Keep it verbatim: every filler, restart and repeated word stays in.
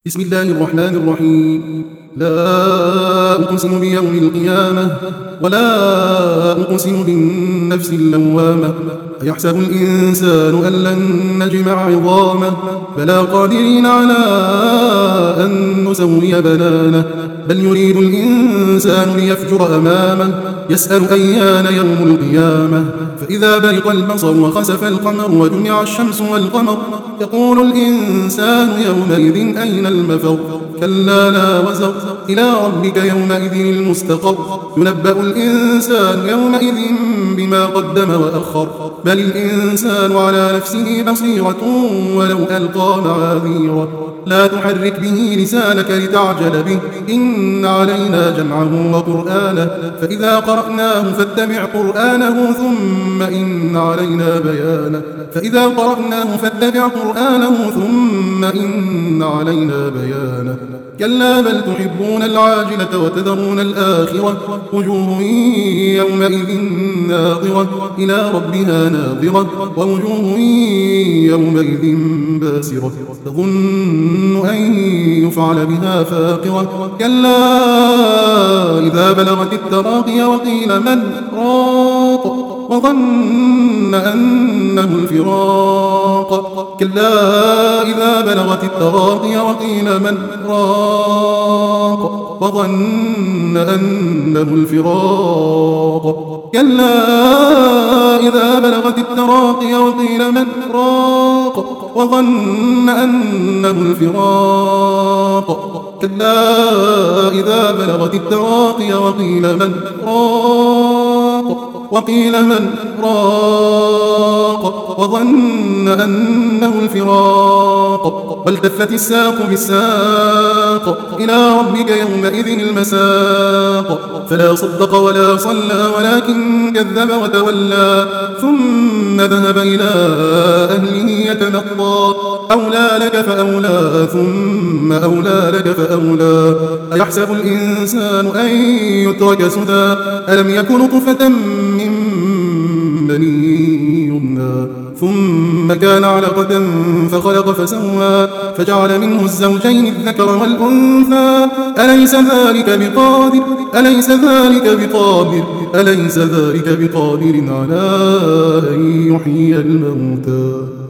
بسم الله الرحمن الرحيم. لا أقسم بيوم القيامة ولا أقسم بالنفس اللوامة. أيحسب الإنسان أن لن نجمع عظامه بلى قادرين على أن نسوي بنانه بل يريد الإنسان ليفجر أمامه يسأل أيان يوم القيامة فإذا برق البصر وخسف القمر وجمع الشمس والقمر يقول الإنسان يومئذ أين المفر كلا لا وزر إلى ربك يومئذ المستقر ينبأ الإنسان يومئذ بما قدم وأخر بل الإنسان على نفسه بصيرة ولو ألقى معاذيره لا تحرك به لسانك لتعجل به إن علينا جمعه وقرآنه فإذا قرأناه فاتبع قرآنه ثم إن علينا بيانه فإذا قرأناه فاتبع قرآنه ثم إن علينا بيانه كلا بل تحبون العاجلة وتذرون الآخرة وجوه يومئذ ناظرة إلى ربها ناظرة ووجوه يومئذ باسرة تظن أن يفعل بها فاقرة كلا إذا بلغت التراقي وقيل من راق وظن أنه الفراق كلا إذا بلغت التراقي وقيل من راق وظن أنه الفراق كلا إذا بلغت التراقي وقيل من راق وظن أنه الفراق كلا إذا بلغت التراقي وقيل من راق وقيل من راق وظن أنه الفراق والتفت الساق بالساق إلى ربك يومئذ المساق فلا صدق ولا صلى ولكن كذب وتولى ثم ذهب إلى أهله يتمطى أولى لك فأولى ثم أولى لك فأولى أيحسب الإنسان أن يترك سدى ألم يكن نطفة من مني يمنى ثم كان علقة فخلق فسوى فجعل منه الزوجين الذكر والأنثى أليس ذلك بقادر أليس ذلك بقادر أليس ذلك بقادر على أن يحيي الموتى